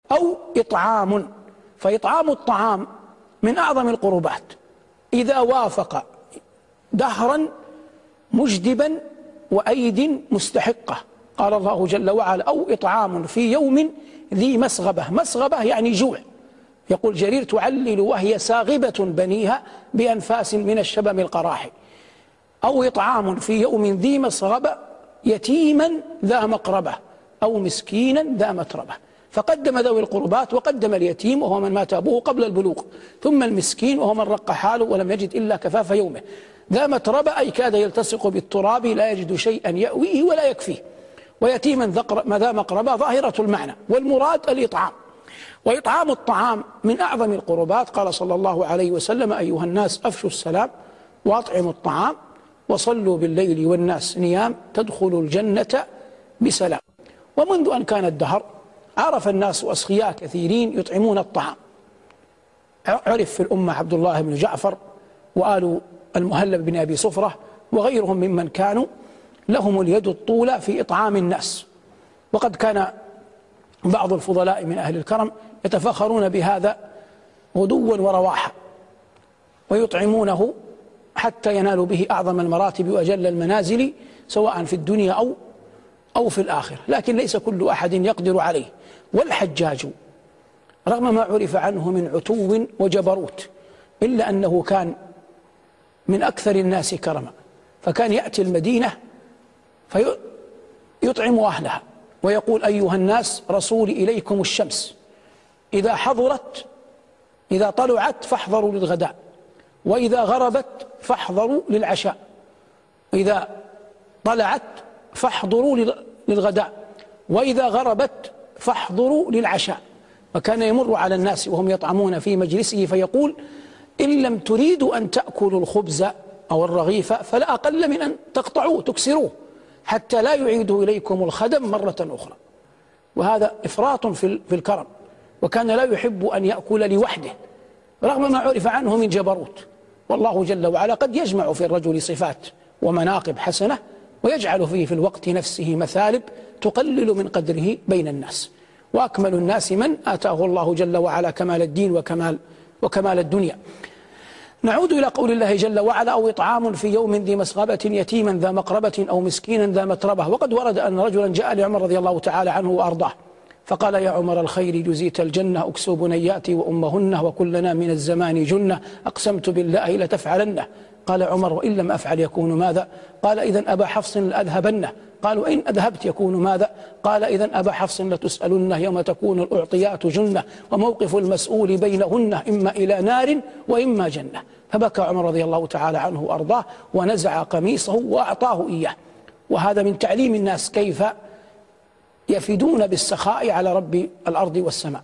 أو إطعام. فإطعام الطعام من أعظم القربات إذا وافق دهرا مجدبا وأيد مستحقة. قال الله جل وعلا: أو إطعام في يوم ذي مسغبة. مسغبة يعني جوع. يقول جرير: تعلل وهي ساغبة بنيها بأنفاس من الشبم القراحي. أو إطعام في يوم ذي مسغبة يتيما ذا مقربة أو مسكينا ذا متربة. فقدم ذوي القربات، وقدم اليتيم وهو من مات أبوه قبل البلوغ، ثم المسكين وهو من رق حاله ولم يجد إلا كفاف يومه. ذا متربة أي كاد يلتصق بالتراب لا يجد شيئا يأويه ولا يكفيه. ويتيما ذا مقربة ظاهرة المعنى، والمراد الإطعام. وإطعام الطعام من أعظم القربات. قال صلى الله عليه وسلم: أيها الناس أفشوا السلام وأطعموا الطعام وصلوا بالليل والناس نيام تدخلوا الجنة بسلام. ومنذ أن كان الدهر عرف الناس أسخياء كثيرين يطعمون الطعام. عرف في الأمة عبد الله بن جعفر وآل المهلب بن أبي صفرة وغيرهم ممن كانوا لهم اليد الطولى في إطعام الناس. وقد كان بعض الفضلاء من أهل الكرم يتفخرون بهذا غدوا ورواحا، ويطعمونه حتى ينالوا به أعظم المراتب وأجل المنازل سواء في الدنيا أو في الآخرة. لكن ليس كل أحد يقدر عليه. والحجاج رغم ما عرف عنه من عتو وجبروت إلا أنه كان من أكثر الناس كرما، فكان يأتي المدينة فيطعم أهلها ويقول: أيها الناس رسولي إليكم الشمس، إذا طلعت فاحضروا للغداء، وإذا غربت فاحضروا للعشاء، إذا طلعت فاحضروا للغداء، وإذا غربت فاحضروا للعشاء. وكان يمر على الناس وهم يطعمون في مجلسه فيقول: إن لم تريدوا أن تأكلوا الخبز أو الرغيف فلا أقل من أن تقطعوه تكسروه حتى لا يعيده إليكم الخدم مرة أخرى. وهذا إفراط في الكرم. وكان لا يحب أن يأكل لوحده رغم ما عرف عنه من جبروت. والله جل وعلا قد يجمع في الرجل صفات ومناقب حسنة ويجعل فيه في الوقت نفسه مثالب تقلل من قدره بين الناس. وأكمل الناس من آتاه الله جل وعلا كمال الدين وكمال الدنيا. نعود إلى قول الله جل وعلا: أو إطعام في يوم ذي مسغبة يتيما ذا مقربة أو مسكينا ذا متربة. وقد ورد أن رجلا جاء لعمر رضي الله تعالى عنه وأرضاه فقال: يا عمر الخير جزيت الجنة، أكسو بنياتي وأمهن وكلنا من الزمان جنة، أقسمت بالله لتفعلنه. قال عمر: وإن لم أفعل يكون ماذا؟ قال: إذن أبا حفص لأذهبنه. قالوا: إن أذهبت يكون ماذا؟ قال: إذن أبا حفص لتسألنه يوم تكون الأعطيات جنة، وموقف المسؤول بينهن إما إلى نار وإما جنة. فبكى عمر رضي الله تعالى عنه وأرضاه ونزع قميصه وأعطاه إياه. وهذا من تعليم الناس كيف يفدون بالسخاء على رب الأرض والسماء.